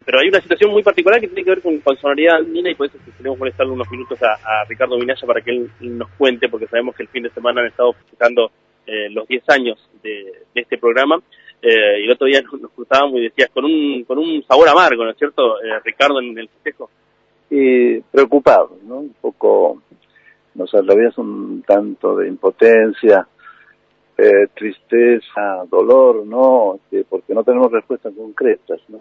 Pero hay una situación muy particular que tiene que ver con sonoridad andina, y por eso queremos molestarle unos minutos a Ricardo Minaya para que él nos cuente, porque sabemos que el fin de semana han estado festejando los 10 años de este programa. Y el otro día nos cruzábamos y decías, con un sabor amargo, ¿no es cierto, Ricardo, en el festejo? Y preocupado, ¿no? Un poco nos atraviesa un tanto de impotencia, tristeza, dolor, ¿no? Porque no tenemos respuestas concretas, ¿no?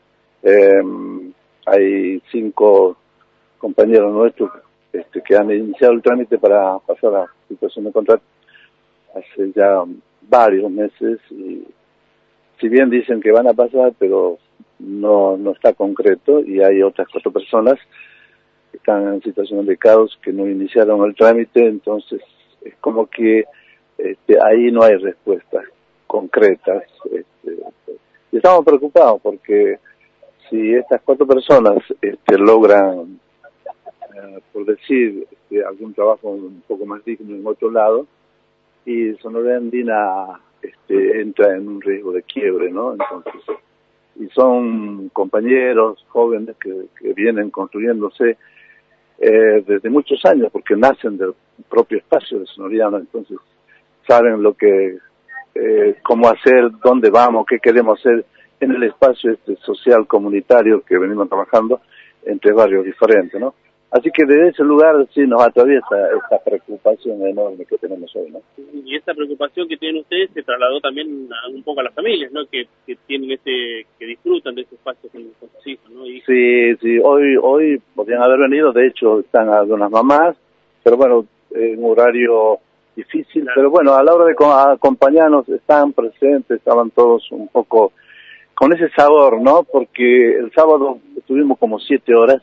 Hay 5 compañeros nuestros que han iniciado el trámite para pasar a situación de contrato hace ya varios meses, y si bien dicen que van a pasar, pero no está concreto, y hay otras 4 personas que están en situación de caos que no iniciaron el trámite. Entonces es como que ahí no hay respuestas concretas, y estamos preocupados porque si estas 4 personas logran, por decir, algún trabajo un poco más digno en otro lado, y Sonoridad Andina entra en un riesgo de quiebre, ¿no? Entonces, y son compañeros jóvenes que vienen construyéndose desde muchos años, porque nacen del propio espacio de Sonoridad, ¿no? Entonces saben lo que, cómo hacer, dónde vamos, qué queremos hacer en el espacio social comunitario que venimos trabajando entre barrios diferentes, ¿no? Así que desde ese lugar sí nos atraviesa esta preocupación enorme que tenemos hoy, ¿no? Y esta preocupación que tienen ustedes se trasladó también un poco a las familias, ¿no? Que tienen que disfrutan de ese espacio con sus hijos, ¿no? Sí, hoy podrían haber venido, de hecho están algunas mamás, pero bueno, en un horario difícil, claro. Pero bueno, a la hora de acompañarnos están presentes, estaban todos un poco con ese sabor, ¿no? Porque el sábado estuvimos como 7 horas,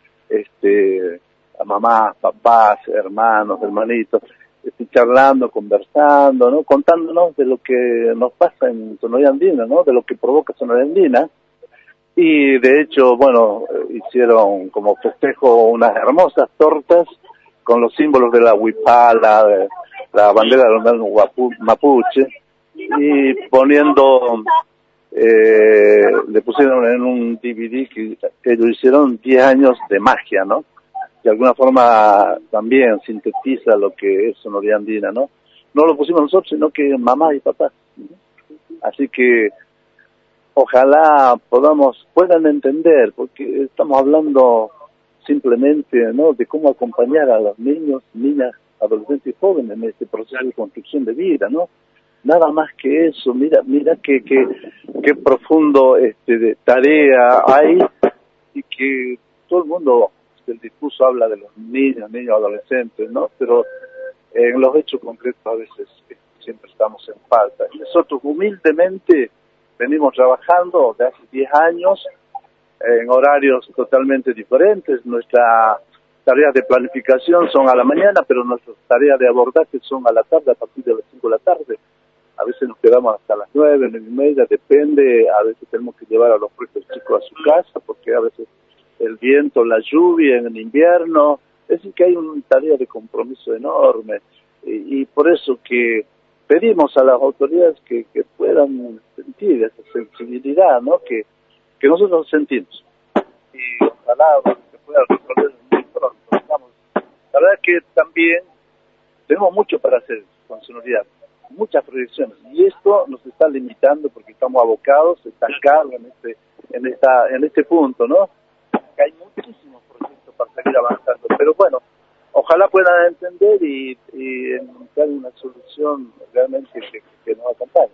a mamás, papás, hermanos, hermanitos, charlando, conversando, ¿no? Contándonos de lo que nos pasa en Sonoridad Andina, ¿no? De lo que provoca Sonoridad Andina. Y de hecho, bueno, hicieron como festejo unas hermosas tortas con los símbolos de la huipala, de la bandera de los mapuche, y poniendo, le pusieron en un DVD que ellos hicieron 10 años de magia, ¿no? De alguna forma también sintetiza lo que es Sonoridad Andina, ¿no? No lo pusimos nosotros, sino que mamá y papá. Así que ojalá puedan entender, porque estamos hablando simplemente, ¿no?, de cómo acompañar a los niños, niñas, adolescentes y jóvenes en este proceso de construcción de vida, ¿no? Nada más que eso. Mira qué profundo de tarea hay, y que todo el mundo, el discurso habla de los niños, adolescentes, ¿no? Pero en los hechos concretos a veces siempre estamos en falta. Nosotros humildemente venimos trabajando de hace 10 años en horarios totalmente diferentes. Nuestras tareas de planificación son a la mañana, pero nuestras tareas de abordaje son a la tarde, a partir de las 5 de la tarde. A veces nos quedamos hasta las 9, 9:30, depende. A veces tenemos que llevar a los propios chicos a su casa, porque a veces el viento, la lluvia en el invierno. Es decir, que hay una tarea de compromiso enorme, y por eso que pedimos a las autoridades que puedan sentir esa sensibilidad, ¿no?, que nosotros sentimos, y ojalá se pueda resolver muy pronto. La verdad es que también tenemos mucho para hacer con Sonoridad, muchas proyecciones, y esto nos está limitando porque estamos abocados, estancados en este punto, ¿no? Que hay muchísimos proyectos para seguir avanzando, pero bueno, ojalá puedan entender y encontrar una solución realmente que nos acompañe.